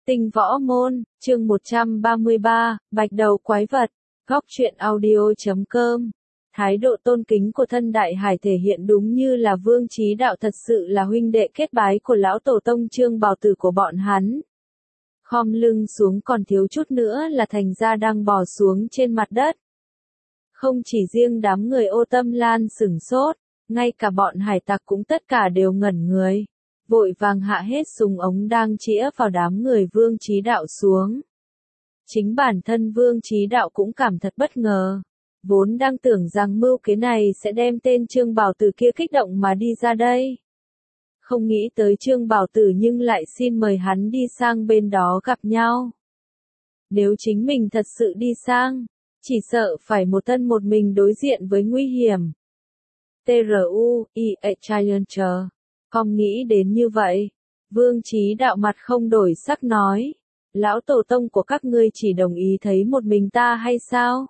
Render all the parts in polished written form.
Tinh võ môn, chương 133, bạch đầu quái vật, góc truyện audio.com. Thái độ tôn kính của thân đại hải thể hiện đúng như là Vương Chí Đạo thật sự là huynh đệ kết bái của lão tổ tông Trương Bào Tử của bọn hắn. Khom lưng xuống còn thiếu chút nữa là thành ra đang bò xuống trên mặt đất. Không chỉ riêng đám người Ô Tâm Lan sửng sốt, ngay cả bọn hải tặc cũng tất cả đều ngẩn người. Vội vàng hạ hết súng ống đang chĩa vào đám người Vương Chí Đạo xuống. Chính bản thân Vương Chí Đạo cũng cảm thật bất ngờ. Vốn đang tưởng rằng mưu kế này sẽ đem tên Trương Bào Tử kia kích động mà đi ra đây. Không nghĩ tới Trương Bào Tử nhưng lại xin mời hắn đi sang bên đó gặp nhau. Nếu chính mình thật sự đi sang, chỉ sợ phải một thân một mình đối diện với nguy hiểm. T.R.U.I.E. Challenger. Không nghĩ đến như vậy. Vương Chí Đạo mặt không đổi sắc nói. Lão tổ tông của các ngươi chỉ đồng ý thấy một mình ta hay sao?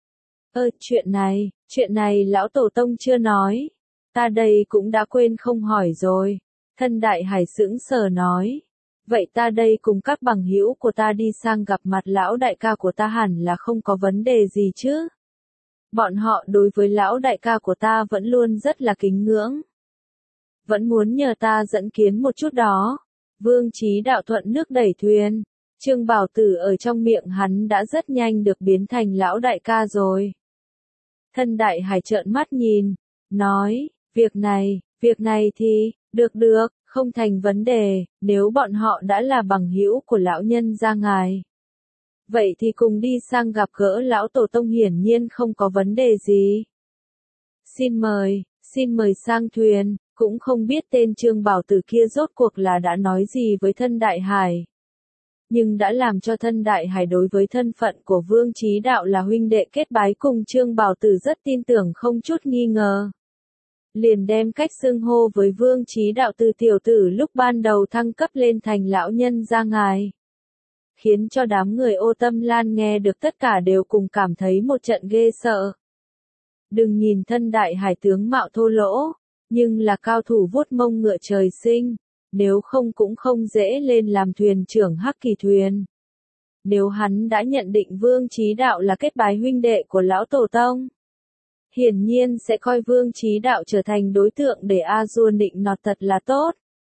Chuyện này lão tổ tông chưa nói. Ta đây cũng đã quên không hỏi rồi. Thân đại hải sững sờ nói. Vậy ta đây cùng các bằng hữu của ta đi sang gặp mặt lão đại ca của ta hẳn là không có vấn đề gì chứ? Bọn họ đối với lão đại ca của ta vẫn luôn rất là kính ngưỡng. Vẫn muốn nhờ ta dẫn kiến một chút đó. Vương Chí Đạo thuận nước đẩy thuyền. Trương Bào Tử ở trong miệng hắn đã rất nhanh được biến thành lão đại ca rồi. Thân đại hải trợn mắt nhìn, nói, việc này thì, được, không thành vấn đề, nếu bọn họ đã là bằng hữu của lão nhân gia ngài. Vậy thì cùng đi sang gặp gỡ lão tổ tông hiển nhiên không có vấn đề gì. Xin mời sang thuyền. Cũng không biết tên Trương Bào Tử kia rốt cuộc là đã nói gì với thân đại hải. Nhưng đã làm cho thân đại hải đối với thân phận của Vương Chí Đạo là huynh đệ kết bái cùng Trương Bào Tử rất tin tưởng không chút nghi ngờ. Liền đem cách xưng hô với Vương Chí Đạo từ tiểu tử lúc ban đầu thăng cấp lên thành lão nhân gia ngài. Khiến cho đám người Ô Tâm Lan nghe được tất cả đều cùng cảm thấy một trận ghê sợ. Đừng nhìn thân đại hải tướng mạo thô lỗ. Nhưng là cao thủ vuốt mông ngựa trời sinh, nếu không cũng không dễ lên làm thuyền trưởng Hắc Kỳ thuyền. Nếu hắn đã nhận định Vương Chí Đạo là kết bái huynh đệ của lão tổ tông, hiển nhiên sẽ coi Vương Chí Đạo trở thành đối tượng để A-dua nịnh nọt thật là tốt.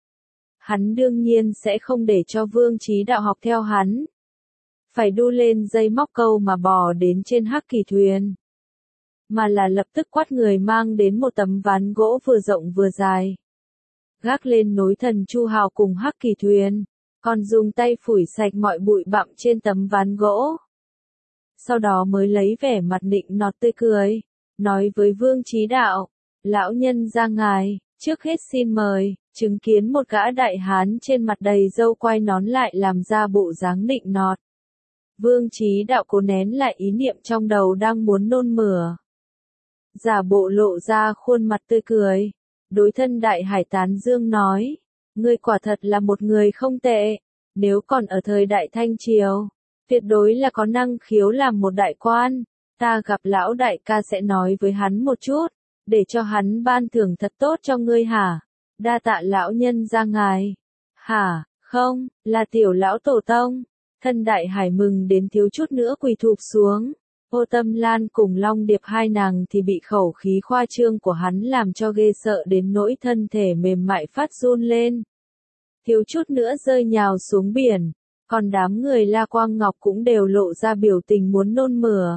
Hắn đương nhiên sẽ không để cho Vương Chí Đạo học theo hắn. Phải đu lên dây móc câu mà bò đến trên Hắc Kỳ thuyền. Mà là lập tức quát người mang đến một tấm ván gỗ vừa rộng vừa dài. Gác lên nối thần chu hào cùng Hắc Kỳ thuyền, còn dùng tay phủi sạch mọi bụi bặm trên tấm ván gỗ. Sau đó mới lấy vẻ mặt nịnh nọt tươi cười, nói với Vương Chí Đạo, lão nhân gia ngài, trước hết xin mời, chứng kiến một gã đại hán trên mặt đầy râu quai nón lại làm ra bộ dáng nịnh nọt. Vương Chí Đạo cố nén lại ý niệm trong đầu đang muốn nôn mửa. Giả bộ lộ ra khuôn mặt tươi cười, đối thân đại hải tán dương nói, ngươi quả thật là một người không tệ, nếu còn ở thời đại Thanh Triều, tuyệt đối là có năng khiếu làm một đại quan, ta gặp lão đại ca sẽ nói với hắn một chút, để cho hắn ban thưởng thật tốt cho ngươi hả, đa tạ lão nhân gia ngài, hả, không, là tiểu lão tổ tông, thân đại hải mừng đến thiếu chút nữa quỳ thụp xuống. Ô Tâm Lan cùng Long Điệp hai nàng thì bị khẩu khí khoa trương của hắn làm cho ghê sợ đến nỗi thân thể mềm mại phát run lên. Thiếu chút nữa rơi nhào xuống biển, còn đám người La Quang Ngọc cũng đều lộ ra biểu tình muốn nôn mửa.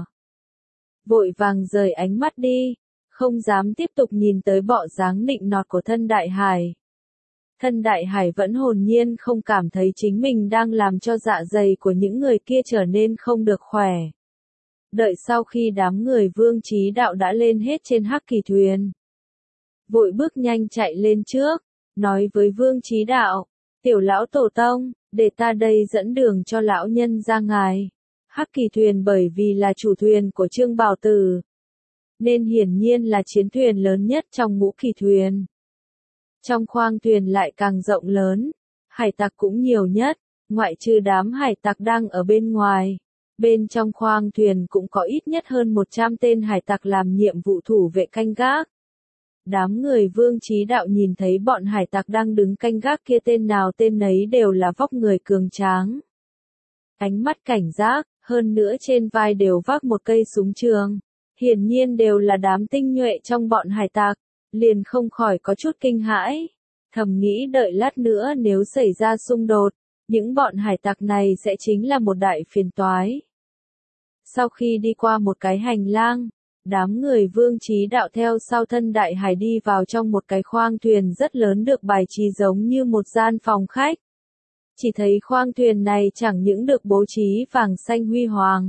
Vội vàng rời ánh mắt đi, không dám tiếp tục nhìn tới bộ dáng nịnh nọt của thân đại hải. Thân đại hải vẫn hồn nhiên không cảm thấy chính mình đang làm cho dạ dày của những người kia trở nên không được khỏe. Đợi sau khi đám người Vương Chí Đạo đã lên hết trên Hắc Kỳ thuyền, vội bước nhanh chạy lên trước, nói với Vương Chí Đạo, tiểu lão tổ tông, để ta đây dẫn đường cho lão nhân gia ngài. Hắc Kỳ thuyền bởi vì là chủ thuyền của Trương Bào Tử, nên hiển nhiên là chiến thuyền lớn nhất trong ngũ kỳ thuyền. Trong khoang thuyền lại càng rộng lớn, hải tặc cũng nhiều nhất, ngoại trừ đám hải tặc đang ở bên ngoài. Bên trong khoang thuyền cũng có ít nhất hơn 100 tên hải tặc làm nhiệm vụ thủ vệ canh gác. Đám người Vương Chí Đạo nhìn thấy bọn hải tặc đang đứng canh gác kia tên nào tên nấy đều là vóc người cường tráng, ánh mắt cảnh giác, hơn nữa trên vai đều vác một cây súng trường. Hiển nhiên đều là đám tinh nhuệ trong bọn hải tặc, liền không khỏi có chút kinh hãi. Thầm nghĩ đợi lát nữa nếu xảy ra xung đột, những bọn hải tặc này sẽ chính là một đại phiền toái. Sau khi đi qua một cái hành lang, đám người Vương Chí Đạo theo sau thân đại hải đi vào trong một cái khoang thuyền rất lớn được bài trí giống như một gian phòng khách. Chỉ thấy khoang thuyền này chẳng những được bố trí vàng xanh huy hoàng.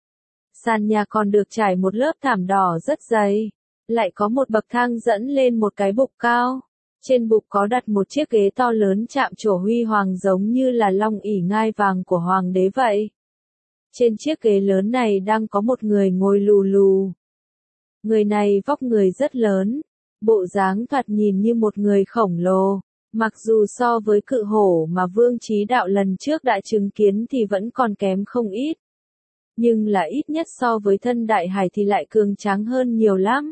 Sàn nhà còn được trải một lớp thảm đỏ rất dày, lại có một bậc thang dẫn lên một cái bục cao. Trên bục có đặt một chiếc ghế to lớn chạm trổ huy hoàng giống như là long ỷ ngai vàng của hoàng đế vậy. Trên chiếc ghế lớn này đang có một người ngồi lù lù. Người này vóc người rất lớn, bộ dáng thoạt nhìn như một người khổng lồ, mặc dù so với cự hổ mà Vương Chí Đạo lần trước đã chứng kiến thì vẫn còn kém không ít. Nhưng là ít nhất so với thân đại hải thì lại cường tráng hơn nhiều lắm.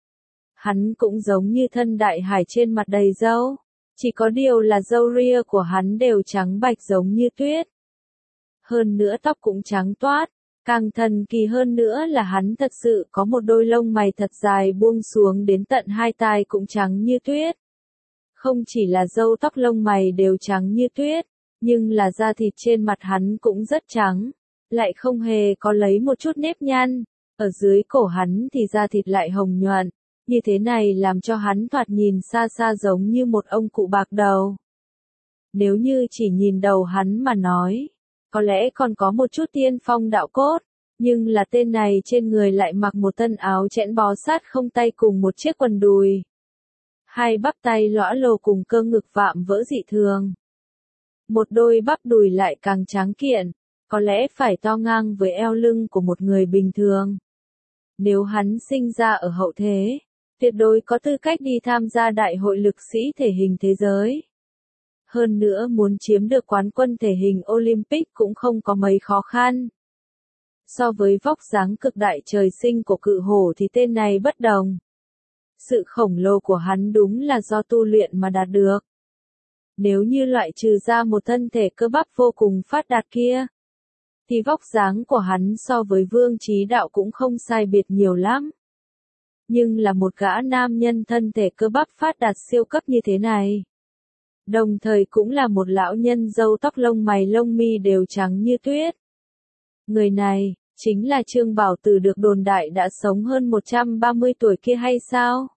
Hắn cũng giống như thân đại hải trên mặt đầy râu, chỉ có điều là râu ria của hắn đều trắng bạch giống như tuyết. Hơn nữa tóc cũng trắng toát, càng thần kỳ hơn nữa là hắn thật sự có một đôi lông mày thật dài buông xuống đến tận hai tai cũng trắng như tuyết. Không chỉ là râu tóc lông mày đều trắng như tuyết, nhưng là da thịt trên mặt hắn cũng rất trắng, lại không hề có lấy một chút nếp nhăn, ở dưới cổ hắn thì da thịt lại hồng nhuận, như thế này làm cho hắn thoạt nhìn xa xa giống như một ông cụ bạc đầu. Nếu như chỉ nhìn đầu hắn mà nói, có lẽ còn có một chút tiên phong đạo cốt, nhưng là tên này trên người lại mặc một thân áo chẽn bó sát không tay cùng một chiếc quần đùi. Hai bắp tay lõa lồ cùng cơ ngực vạm vỡ dị thường. Một đôi bắp đùi lại càng tráng kiện, có lẽ phải to ngang với eo lưng của một người bình thường. Nếu hắn sinh ra ở hậu thế, tuyệt đối có tư cách đi tham gia đại hội lực sĩ thể hình thế giới. Hơn nữa muốn chiếm được quán quân thể hình Olympic cũng không có mấy khó khăn. So với vóc dáng cực đại trời sinh của cự hổ thì tên này bất đồng. Sự khổng lồ của hắn đúng là do tu luyện mà đạt được. Nếu như loại trừ ra một thân thể cơ bắp vô cùng phát đạt kia, thì vóc dáng của hắn so với Vương Chí Đạo cũng không sai biệt nhiều lắm. Nhưng là một gã nam nhân thân thể cơ bắp phát đạt siêu cấp như thế này. Đồng thời cũng là một lão nhân râu tóc lông mày lông mi đều trắng như tuyết. Người này, chính là Trương Bảo Tử được đồn đại đã sống hơn 130 tuổi kia hay sao?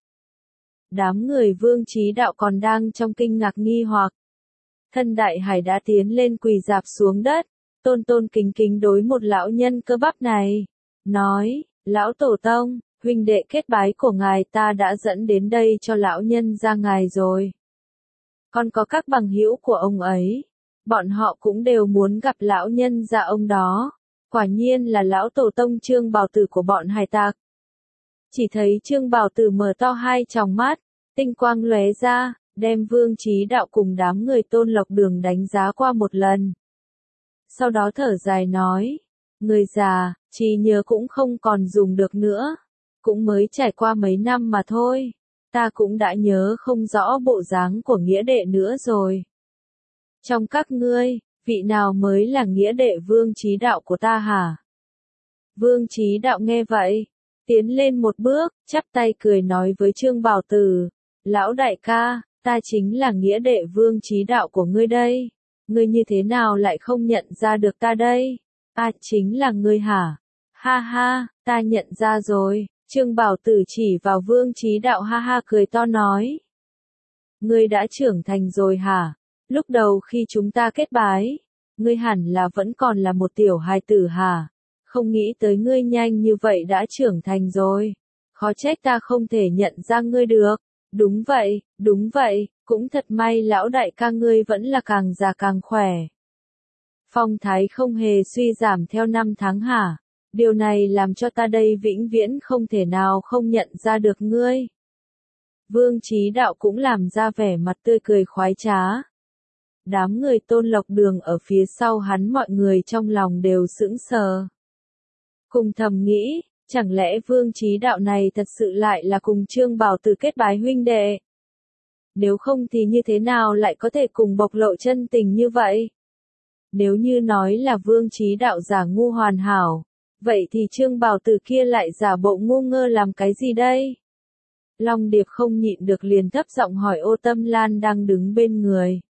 Đám người Vương Chí Đạo còn đang trong kinh ngạc nghi hoặc. Thân đại hải đã tiến lên quỳ rạp xuống đất, tôn tôn kính kính đối một lão nhân cơ bắp này. Nói, lão tổ tông, huynh đệ kết bái của ngài ta đã dẫn đến đây cho lão nhân ra ngài rồi. Còn có các bằng hữu của ông ấy, bọn họ cũng đều muốn gặp lão nhân gia ông đó. Quả nhiên là lão tổ tông Trương Bảo Tử của bọn hải tặc. Chỉ thấy Trương Bảo Tử mở to hai tròng mắt, tinh quang lóe ra, đem Vương Chí Đạo cùng đám người Tôn Lộc Đường đánh giá qua một lần. Sau đó thở dài nói, người già, trí nhớ cũng không còn dùng được nữa, cũng mới trải qua mấy năm mà thôi, ta cũng đã nhớ không rõ bộ dáng của nghĩa đệ nữa rồi. Trong các ngươi, vị nào mới là nghĩa đệ Vương Chí Đạo của ta hả? Vương Chí Đạo nghe vậy, tiến lên một bước, chắp tay cười nói với Trương Bảo Tử, lão đại ca, ta chính là nghĩa đệ Vương Chí Đạo của ngươi đây, ngươi như thế nào lại không nhận ra được ta đây? À, chính là ngươi hả? Ha ha, ta nhận ra rồi. Trương Bảo Tử chỉ vào Vương Chí Đạo ha ha cười to nói. Ngươi đã trưởng thành rồi hả? Lúc đầu khi chúng ta kết bái, ngươi hẳn là vẫn còn là một tiểu hài tử hả? Không nghĩ tới ngươi nhanh như vậy đã trưởng thành rồi. Khó trách ta không thể nhận ra ngươi được. Đúng vậy, cũng thật may lão đại ca ngươi vẫn là càng già càng khỏe. Phong thái không hề suy giảm theo năm tháng hả? Điều này làm cho ta đây vĩnh viễn không thể nào không nhận ra được ngươi. Vương Chí Đạo cũng làm ra vẻ mặt tươi cười khoái trá. Đám người Tôn Lộc Đường ở phía sau hắn mọi người trong lòng đều sững sờ. Cùng thầm nghĩ, chẳng lẽ Vương Chí Đạo này thật sự lại là cùng Trương Bảo Tử kết bái huynh đệ? Nếu không thì như thế nào lại có thể cùng bộc lộ chân tình như vậy? Nếu như nói là Vương Chí Đạo giả ngu hoàn hảo, vậy thì Trương Bảo Tử kia lại giả bộ ngu ngơ làm cái gì đây? Long Điệp không nhịn được liền thấp giọng hỏi Ô Tâm Lan đang đứng bên người.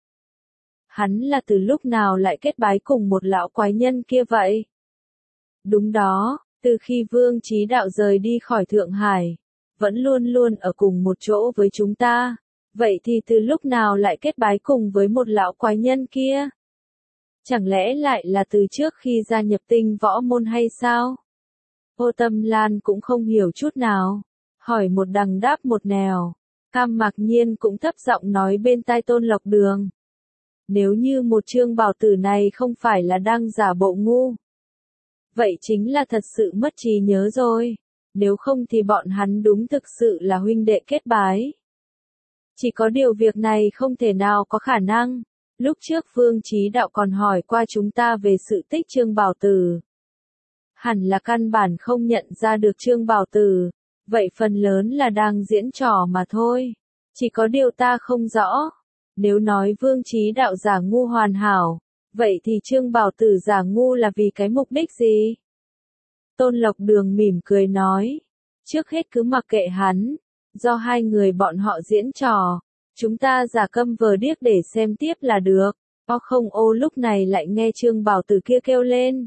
Hắn là từ lúc nào lại kết bái cùng một lão quái nhân kia vậy? Đúng đó, từ khi Vương Chí Đạo rời đi khỏi Thượng Hải, vẫn luôn luôn ở cùng một chỗ với chúng ta. Vậy thì từ lúc nào lại kết bái cùng với một lão quái nhân kia? Chẳng lẽ lại là từ trước khi gia nhập Tinh Võ Môn hay sao? Ô Tâm Lan cũng không hiểu chút nào, hỏi một đằng đáp một nẻo. Cam Mạc Nhiên cũng thấp giọng nói bên tai Tôn Lộc Đường. Nếu như một Trương Bảo Tử này không phải là đang giả bộ ngu, vậy chính là thật sự mất trí nhớ rồi. Nếu không thì bọn hắn đúng thực sự là huynh đệ kết bái. Chỉ có điều việc này không thể nào có khả năng. Lúc trước Vương Chí Đạo còn hỏi qua chúng ta về sự tích Trương Bảo Tử. Hẳn là căn bản không nhận ra được Trương Bảo Tử, vậy phần lớn là đang diễn trò mà thôi. Chỉ có điều ta không rõ. Nếu nói Vương Chí Đạo giả ngu hoàn hảo, vậy thì Trương Bảo Tử giả ngu là vì cái mục đích gì? Tôn Lộc Đường mỉm cười nói. Trước hết cứ mặc kệ hắn, do hai người bọn họ diễn trò. Chúng ta giả câm vờ điếc để xem tiếp là được. O không ô lúc này lại nghe Trương Bảo Tử kia kêu lên.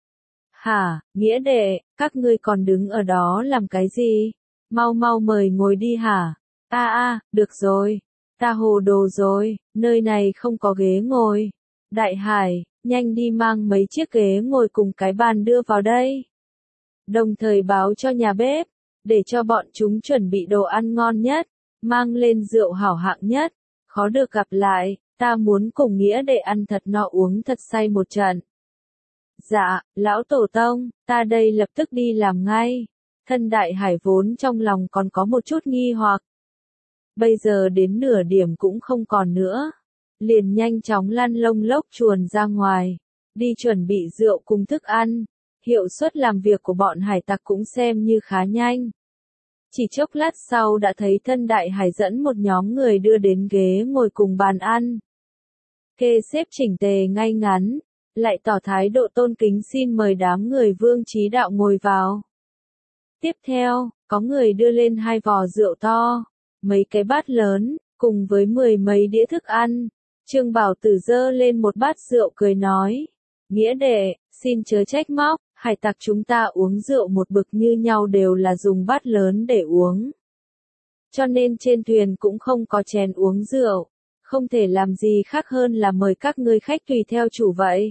Hả, nghĩa đệ, các ngươi còn đứng ở đó làm cái gì? Mau mau mời ngồi đi hả? Được rồi. Ta hồ đồ rồi, nơi này không có ghế ngồi. Đại Hải, nhanh đi mang mấy chiếc ghế ngồi cùng cái bàn đưa vào đây. Đồng thời báo cho nhà bếp, để cho bọn chúng chuẩn bị đồ ăn ngon nhất. Mang lên rượu hảo hạng nhất, khó được gặp lại, ta muốn cùng nghĩa để ăn thật no uống thật say một trận. Dạ, lão tổ tông, ta đây lập tức đi làm ngay. Thân Đại Hải vốn trong lòng còn có một chút nghi hoặc. Bây giờ đến nửa điểm cũng không còn nữa. Liền nhanh chóng lăn lông lốc chuồn ra ngoài, đi chuẩn bị rượu cùng thức ăn. Hiệu suất làm việc của bọn hải tặc cũng xem như khá nhanh. Chỉ chốc lát sau đã thấy Thân Đại Hải dẫn một nhóm người đưa đến ghế ngồi cùng bàn ăn. Kê xếp chỉnh tề ngay ngắn, lại tỏ thái độ tôn kính xin mời đám người Vương Chí Đạo ngồi vào. Tiếp theo, có người đưa lên 2 vò rượu to, mấy cái bát lớn, cùng với 10 mấy đĩa thức ăn. Trương Bảo Tử giơ lên một bát rượu cười nói. Nghĩa đệ, xin chớ trách móc. Hải tặc chúng ta uống rượu một bực như nhau đều là dùng bát lớn để uống. Cho nên trên thuyền cũng không có chén uống rượu. Không thể làm gì khác hơn là mời các ngươi khách tùy theo chủ vậy.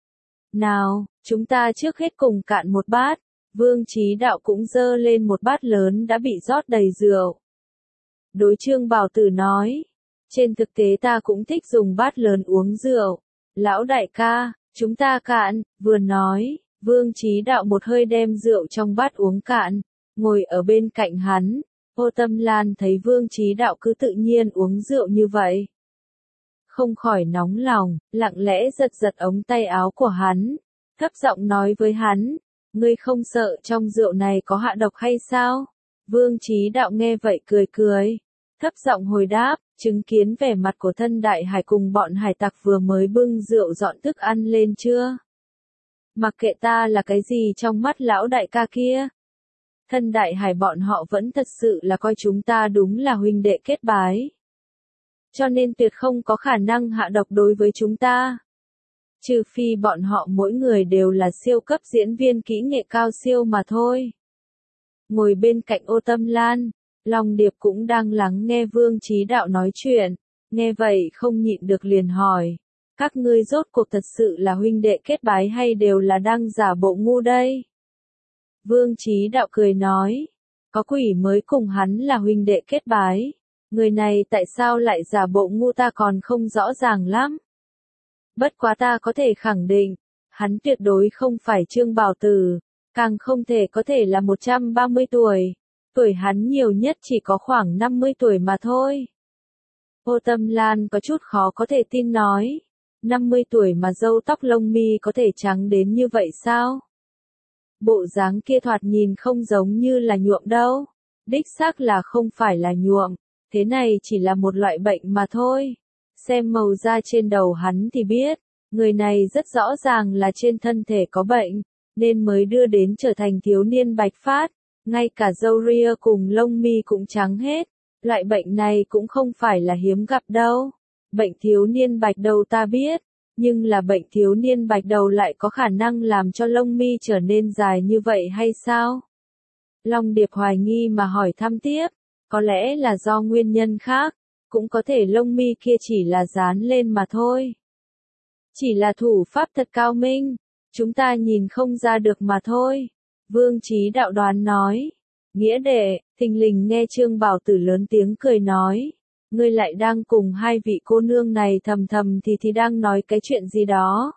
Nào, chúng ta trước hết cùng cạn một bát. Vương Chí Đạo cũng giơ lên một bát lớn đã bị rót đầy rượu. Đối Trương Bảo Tử nói. Trên thực tế ta cũng thích dùng bát lớn uống rượu. Lão đại ca, chúng ta cạn, vừa nói. Vương Chí Đạo một hơi đem rượu trong bát uống cạn, ngồi ở bên cạnh hắn. Ô Tâm Lan thấy Vương Chí Đạo cứ tự nhiên uống rượu như vậy, không khỏi nóng lòng, lặng lẽ giật giật ống tay áo của hắn, thấp giọng nói với hắn, ngươi không sợ trong rượu này có hạ độc hay sao? Vương Chí Đạo nghe vậy cười cười, thấp giọng hồi đáp, chứng kiến vẻ mặt của Thân Đại Hải cùng bọn hải tặc vừa mới bưng rượu dọn thức ăn lên chưa? Mặc kệ ta là cái gì trong mắt lão đại ca kia. Thân Đại Hải bọn họ vẫn thật sự là coi chúng ta đúng là huynh đệ kết bái. Cho nên tuyệt không có khả năng hạ độc đối với chúng ta. Trừ phi bọn họ mỗi người đều là siêu cấp diễn viên kỹ nghệ cao siêu mà thôi. Ngồi bên cạnh Ô Tâm Lan, Long Điệp cũng đang lắng nghe Vương Chí Đạo nói chuyện. Nghe vậy không nhịn được liền hỏi. Các ngươi rốt cuộc thật sự là huynh đệ kết bái hay đều là đang giả bộ ngu đây? Vương Chí Đạo cười nói. Có quỷ mới cùng hắn là huynh đệ kết bái. Người này tại sao lại giả bộ ngu ta còn không rõ ràng lắm. Bất quá ta có thể khẳng định. Hắn tuyệt đối không phải Trương Bảo Tử. Càng không thể có thể là 130 tuổi. Tuổi hắn nhiều nhất chỉ có khoảng 50 tuổi mà thôi. Ô Tâm Lan có chút khó có thể tin nói. 50 tuổi mà râu tóc lông mi có thể trắng đến như vậy sao? Bộ dáng kia thoạt nhìn không giống như là nhuộm đâu. Đích xác là không phải là nhuộm. Thế này chỉ là một loại bệnh mà thôi. Xem màu da trên đầu hắn thì biết. Người này rất rõ ràng là trên thân thể có bệnh, nên mới đưa đến trở thành thiếu niên bạch phát, ngay cả râu ria cùng lông mi cũng trắng hết. Loại bệnh này cũng không phải là hiếm gặp đâu. Bệnh thiếu niên bạch đầu ta biết, nhưng là bệnh thiếu niên bạch đầu lại có khả năng làm cho lông mi trở nên dài như vậy hay sao? Long Điệp hoài nghi mà hỏi thăm tiếp, có lẽ là do nguyên nhân khác, cũng có thể lông mi kia chỉ là dán lên mà thôi. Chỉ là thủ pháp thật cao minh, chúng ta nhìn không ra được mà thôi. Vương Chí Đạo đoán nói. Nghĩa đệ, thình lình nghe Trương Bảo Tử lớn tiếng cười nói. Ngươi lại đang cùng hai vị cô nương này thầm thầm thì đang nói cái chuyện gì đó.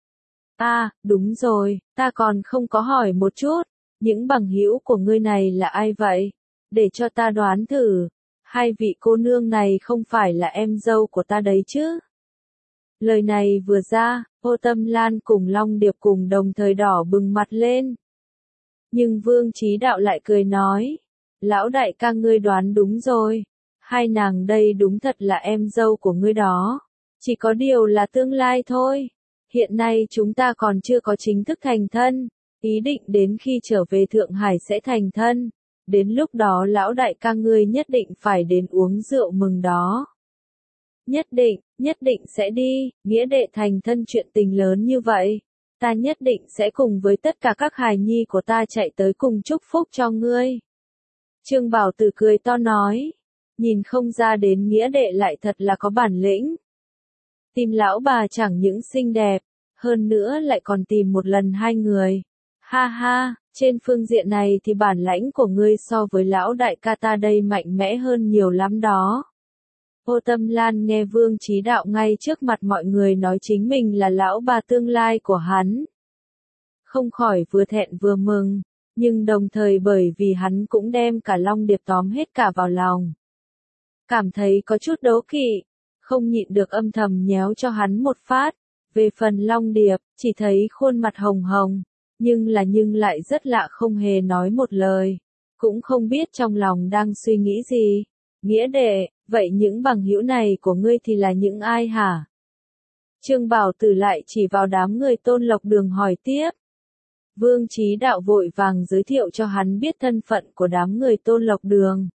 Đúng rồi, ta còn không có hỏi một chút. Những bằng hữu của ngươi này là ai vậy? Để cho ta đoán thử. Hai vị cô nương này không phải là em dâu của ta đấy chứ? Lời này vừa ra, Ô Tâm Lan cùng Long Điệp cùng đồng thời đỏ bừng mặt lên. Nhưng Vương Chí Đạo lại cười nói, lão đại ca ngươi đoán đúng rồi, hai nàng đây đúng thật là em dâu của ngươi đó, chỉ có điều là tương lai thôi, hiện nay chúng ta còn chưa có chính thức thành thân, ý định đến khi trở về Thượng Hải sẽ thành thân, đến lúc đó lão đại ca ngươi nhất định phải đến uống rượu mừng đó. Nhất định sẽ đi, nghĩa đệ thành thân chuyện tình lớn như vậy. Ta nhất định sẽ cùng với tất cả các hài nhi của ta chạy tới cùng chúc phúc cho ngươi. Trương Bảo Tử cười to nói, nhìn không ra đến nghĩa đệ lại thật là có bản lĩnh. Tìm lão bà chẳng những xinh đẹp, hơn nữa lại còn tìm một lần hai người. Ha ha, trên phương diện này thì bản lãnh của ngươi so với lão đại ca ta đây mạnh mẽ hơn nhiều lắm đó. Ô Tâm Lan nghe Vương Chí Đạo ngay trước mặt mọi người nói chính mình là lão bà tương lai của hắn. Không khỏi vừa thẹn vừa mừng, nhưng đồng thời bởi vì hắn cũng đem cả Long Điệp tóm hết cả vào lòng. Cảm thấy có chút đố kỵ, không nhịn được âm thầm nhéo cho hắn một phát. Về phần Long Điệp, chỉ thấy khuôn mặt hồng hồng, nhưng lại rất lạ không hề nói một lời, cũng không biết trong lòng đang suy nghĩ gì. Nghĩa đệ, vậy những bằng hữu này của ngươi thì là những ai hả? Trương Bảo Tử lại chỉ vào đám người Tôn Lộc Đường hỏi tiếp. Vương Chí Đạo vội vàng giới thiệu cho hắn biết thân phận của đám người Tôn Lộc Đường.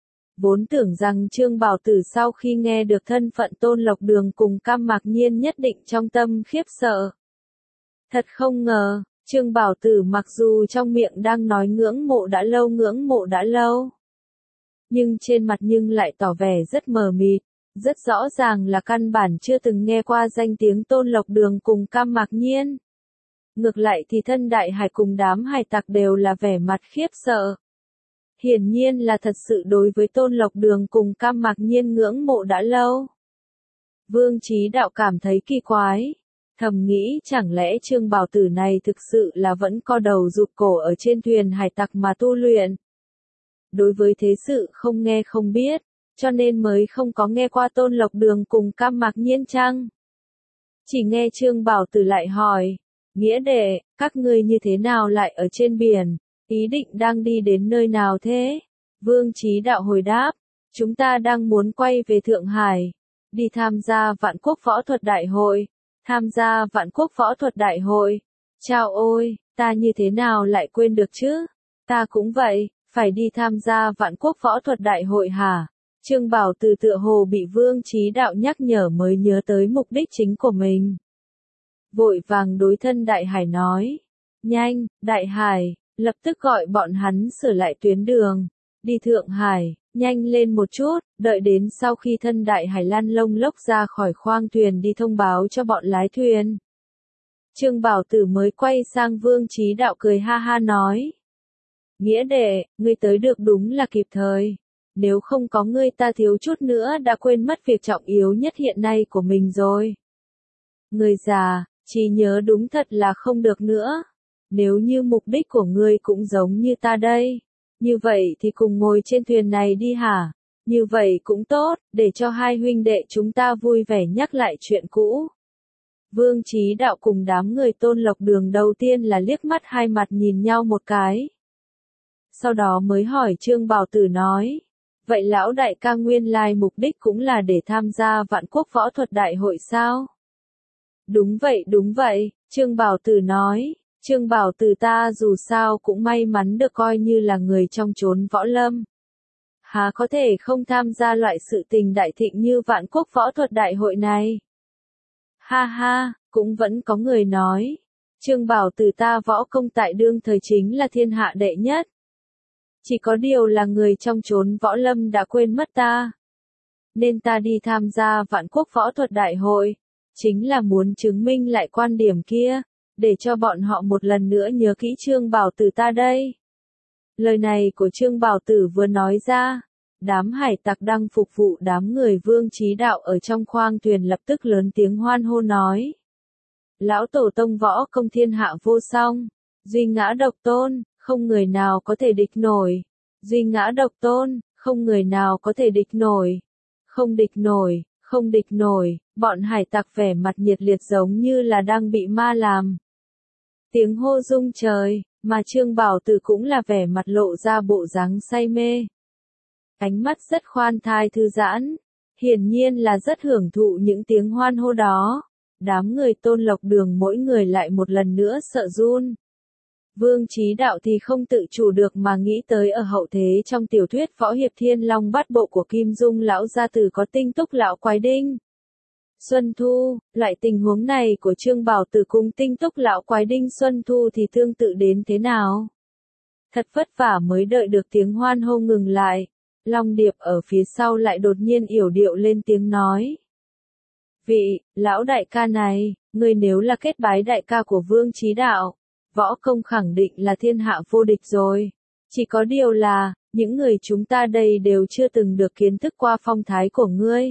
Vốn tưởng rằng Trương Bảo Tử sau khi nghe được thân phận Tôn Lộc Đường cùng Cam Mạc Nhiên nhất định trong tâm khiếp sợ. Thật không ngờ, Trương Bảo Tử mặc dù trong miệng đang nói ngưỡng mộ đã lâu. Nhưng trên mặt lại tỏ vẻ rất mờ mịt, rất rõ ràng là căn bản chưa từng nghe qua danh tiếng Tôn Lộc Đường cùng Cam Mạc Nhiên. Ngược lại thì thân Đại Hải cùng đám hải tặc đều là vẻ mặt khiếp sợ. Hiển nhiên là thật sự đối với Tôn Lộc Đường cùng Cam Mạc Nhiên ngưỡng mộ đã lâu. Vương Chí Đạo cảm thấy kỳ quái, thầm nghĩ chẳng lẽ Trương Bảo Tử này thực sự là vẫn co đầu rụt cổ ở trên thuyền hải tặc mà tu luyện. Đối với thế sự không nghe không biết, cho nên mới không có nghe qua Tôn Lộc Đường cùng Cam Mạc Nhiên chăng? Chỉ nghe Trương Bảo Tử lại hỏi, nghĩa đệ, các ngươi như thế nào lại ở trên biển, ý định đang đi đến nơi nào thế? Vương Chí Đạo hồi đáp, chúng ta đang muốn quay về Thượng Hải, đi tham gia Vạn Quốc Võ Thuật Đại hội. Tham gia Vạn Quốc Võ Thuật Đại hội. Chao ôi, ta như thế nào lại quên được chứ? Ta cũng vậy, phải đi tham gia Vạn Quốc Võ Thuật Đại hội hả? Trương Bảo Tử tựa hồ bị Vương Chí Đạo nhắc nhở mới nhớ tới mục đích chính của mình. Vội vàng đối thân Đại Hải nói. Nhanh, Đại Hải, lập tức gọi bọn hắn sửa lại tuyến đường. Đi Thượng Hải, nhanh lên một chút, đợi đến sau khi thân Đại Hải lăn lông lốc ra khỏi khoang thuyền đi thông báo cho bọn lái thuyền. Trương Bảo Tử mới quay sang Vương Chí Đạo cười ha ha nói. Nghĩa đệ, ngươi tới được đúng là kịp thời. Nếu không có ngươi ta thiếu chút nữa đã quên mất việc trọng yếu nhất hiện nay của mình rồi. Người già, trí nhớ đúng thật là không được nữa. Nếu như mục đích của ngươi cũng giống như ta đây, như vậy thì cùng ngồi trên thuyền này đi hả? Như vậy cũng tốt, để cho hai huynh đệ chúng ta vui vẻ nhắc lại chuyện cũ. Vương Chí Đạo cùng đám người Tôn Lộc Đường đầu tiên là liếc mắt hai mặt nhìn nhau một cái. Sau đó mới hỏi Trương Bảo Tử nói, vậy lão đại ca nguyên lai mục đích cũng là để tham gia Vạn Quốc Võ Thuật Đại hội sao? đúng vậy, Trương Bảo Tử nói. Trương Bảo Tử ta dù sao cũng may mắn được coi như là người trong chốn võ lâm. Há có thể không tham gia loại sự tình đại thịnh như Vạn Quốc Võ Thuật Đại hội này. Ha ha, cũng vẫn có người nói. Trương Bảo Tử ta võ công tại đương thời chính là thiên hạ đệ nhất. Chỉ có điều là người trong chốn võ lâm đã quên mất ta. Nên ta đi tham gia Vạn Quốc Võ Thuật Đại hội. Chính là muốn chứng minh lại quan điểm kia. Để cho bọn họ một lần nữa nhớ kỹ Trương Bảo Tử ta đây. Lời này của Trương Bảo Tử vừa nói ra. Đám hải tặc đang phục vụ đám người Vương Chí Đạo ở trong khoang thuyền lập tức lớn tiếng hoan hô nói. Lão tổ tông võ công thiên hạ vô song. Duy ngã độc tôn, không người nào có thể địch nổi. Duy ngã độc tôn, không người nào có thể địch nổi. Không địch nổi, không địch nổi, bọn hải tặc vẻ mặt nhiệt liệt giống như là đang bị ma làm. Tiếng hô rung trời, mà Trương Bảo Tử cũng là vẻ mặt lộ ra bộ dáng say mê. Ánh mắt rất khoan thai thư giãn, hiển nhiên là rất hưởng thụ những tiếng hoan hô đó. Đám người Tôn Lộc Đường mỗi người lại một lần nữa sợ run. Vương Chí Đạo thì không tự chủ được mà nghĩ tới ở hậu thế trong tiểu thuyết võ hiệp Thiên Long Bát Bộ của Kim Dung lão gia tử có Tinh Túc lão quái đinh. Xuân Thu, loại tình huống này của Trương Bảo Tử cùng Tinh Túc lão quái đinh Xuân Thu thì tương tự đến thế nào? Thật vất vả mới đợi được tiếng hoan hô ngừng lại. Long Điệp ở phía sau lại đột nhiên yểu điệu lên tiếng nói. Vị, lão đại ca này, ngươi nếu là kết bái đại ca của Vương Chí Đạo, võ công khẳng định là thiên hạ vô địch rồi. Chỉ có điều là, những người chúng ta đây đều chưa từng được kiến thức qua phong thái của ngươi.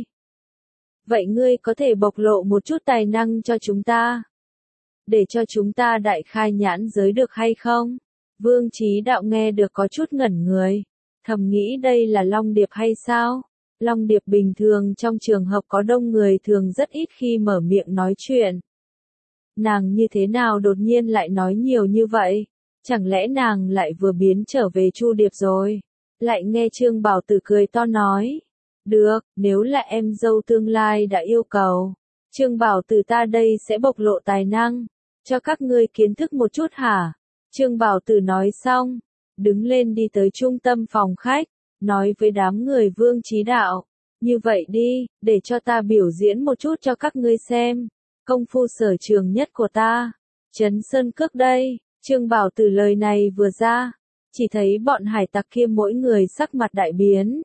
Vậy ngươi có thể bộc lộ một chút tài năng cho chúng ta? Để cho chúng ta đại khai nhãn giới được hay không? Vương Chí Đạo nghe được có chút ngẩn người. Thầm nghĩ đây là Long Điệp hay sao? Long Điệp bình thường trong trường hợp có đông người thường rất ít khi mở miệng nói chuyện. Nàng như thế nào đột nhiên lại nói nhiều như vậy? Chẳng lẽ nàng lại vừa biến trở về Chu Điệp rồi? Lại nghe Trương Bảo Tử cười to nói. Được, nếu là em dâu tương lai đã yêu cầu. Trương Bảo Tử ta đây sẽ bộc lộ tài năng. Cho các ngươi kiến thức một chút hả? Trương Bảo Tử nói xong. Đứng lên đi tới trung tâm phòng khách. Nói với đám người Vương Chí Đạo. Như vậy đi, để cho ta biểu diễn một chút cho các ngươi xem. Công phu sở trường nhất của ta. Trấn Sơn Cước đây. Trương Bảo Tử lời này vừa ra. Chỉ thấy bọn hải tặc kia mỗi người sắc mặt đại biến.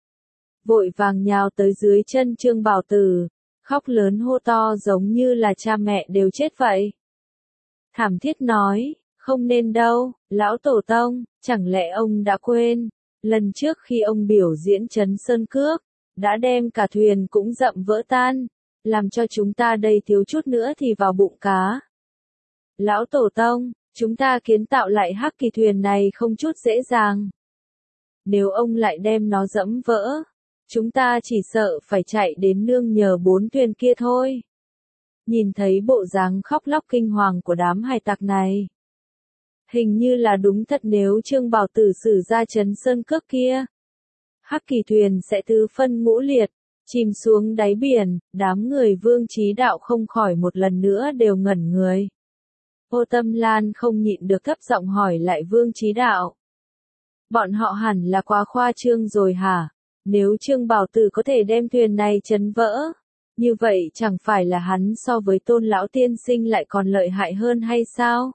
Vội vàng nhào tới dưới chân Trương Bảo Tử. Khóc lớn hô to giống như là cha mẹ đều chết vậy. Thảm thiết nói. Không nên đâu, lão tổ tông, chẳng lẽ ông đã quên. Lần trước khi ông biểu diễn Trấn Sơn Cước. Đã đem cả thuyền cũng dậm vỡ tan. Làm cho chúng ta đây thiếu chút nữa thì vào bụng cá. Lão tổ tông, chúng ta kiến tạo lại hắc kỳ thuyền này không chút dễ dàng. Nếu ông lại đem nó dẫm vỡ, chúng ta chỉ sợ phải chạy đến nương nhờ 4 thuyền kia thôi. Nhìn thấy bộ dáng khóc lóc kinh hoàng của đám hải tặc này. Hình như là đúng thật nếu Trương Bảo Tử sử ra Trấn Sơn Cước kia. Hắc kỳ thuyền sẽ tứ phân ngũ liệt. Chìm xuống đáy biển, đám người Vương Chí Đạo không khỏi một lần nữa đều ngẩn người. Ô Tâm Lan không nhịn được thấp giọng hỏi lại Vương Chí Đạo. Bọn họ hẳn là quá khoa trương rồi hả? Nếu Trương Bảo Tử có thể đem thuyền này chấn vỡ, như vậy chẳng phải là hắn so với Tôn lão tiên sinh lại còn lợi hại hơn hay sao?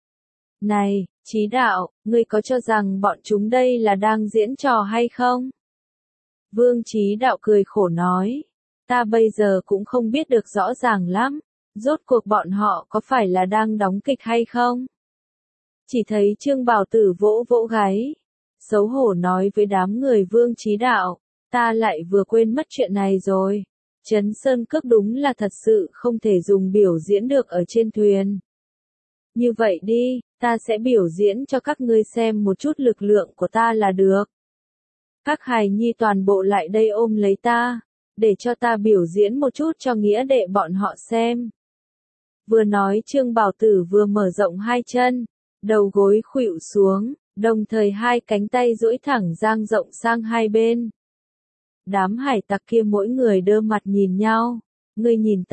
Này, Chí Đạo, ngươi có cho rằng bọn chúng đây là đang diễn trò hay không? Vương Chí Đạo cười khổ nói, ta bây giờ cũng không biết được rõ ràng lắm, rốt cuộc bọn họ có phải là đang đóng kịch hay không? Chỉ thấy Trương Bảo Tử vỗ vỗ gáy, xấu hổ nói với đám người Vương Chí Đạo, ta lại vừa quên mất chuyện này rồi. Trấn Sơn Cước đúng là thật sự không thể dùng biểu diễn được ở trên thuyền. Như vậy đi, ta sẽ biểu diễn cho các ngươi xem một chút lực lượng của ta là được. Các hài nhi toàn bộ lại đây ôm lấy ta, để cho ta biểu diễn một chút cho nghĩa đệ bọn họ xem. Vừa nói Trương Bảo Tử vừa mở rộng hai chân, đầu gối khuỵu xuống, đồng thời hai cánh tay duỗi thẳng dang rộng sang hai bên. Đám hải tặc kia mỗi người đơ mặt nhìn nhau, ngươi nhìn ta,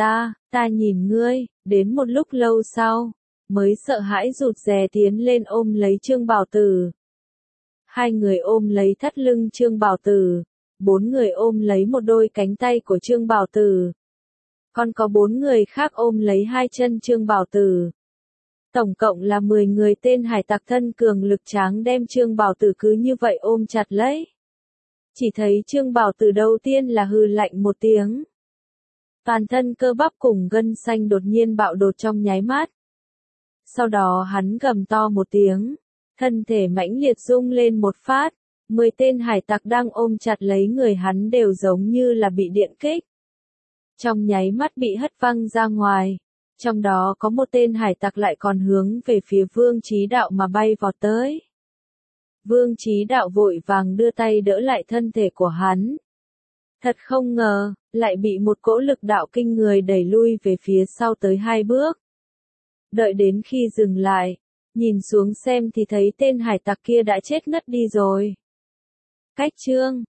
Ta nhìn ngươi, đến một lúc lâu sau, mới sợ hãi rụt rè tiến lên ôm lấy Trương Bảo Tử. Hai người ôm lấy thắt lưng Trương Bảo Tử, 4 người ôm lấy một đôi cánh tay của Trương Bảo Tử. Còn có 4 người khác ôm lấy hai chân Trương Bảo Tử. Tổng cộng là 10 người tên hải tặc thân cường lực tráng đem Trương Bảo Tử cứ như vậy ôm chặt lấy. Chỉ thấy Trương Bảo Tử đầu tiên là hừ lạnh một tiếng. Toàn thân cơ bắp cùng gân xanh đột nhiên bạo đột trong nháy mắt. Sau đó hắn gầm to một tiếng, thân thể mãnh liệt rung lên một phát, 10 tên hải tặc đang ôm chặt lấy người hắn đều giống như là bị điện kích. Trong nháy mắt bị hất văng ra ngoài, trong đó có một tên hải tặc lại còn hướng về phía Vương Chí Đạo mà bay vọt tới. Vương Chí Đạo vội vàng đưa tay đỡ lại thân thể của hắn. Thật không ngờ, lại bị một cỗ lực đạo kinh người đẩy lui về phía sau tới 2 bước. Đợi đến khi dừng lại, nhìn xuống xem thì thấy tên hải tặc kia đã chết ngất đi rồi. Cách chương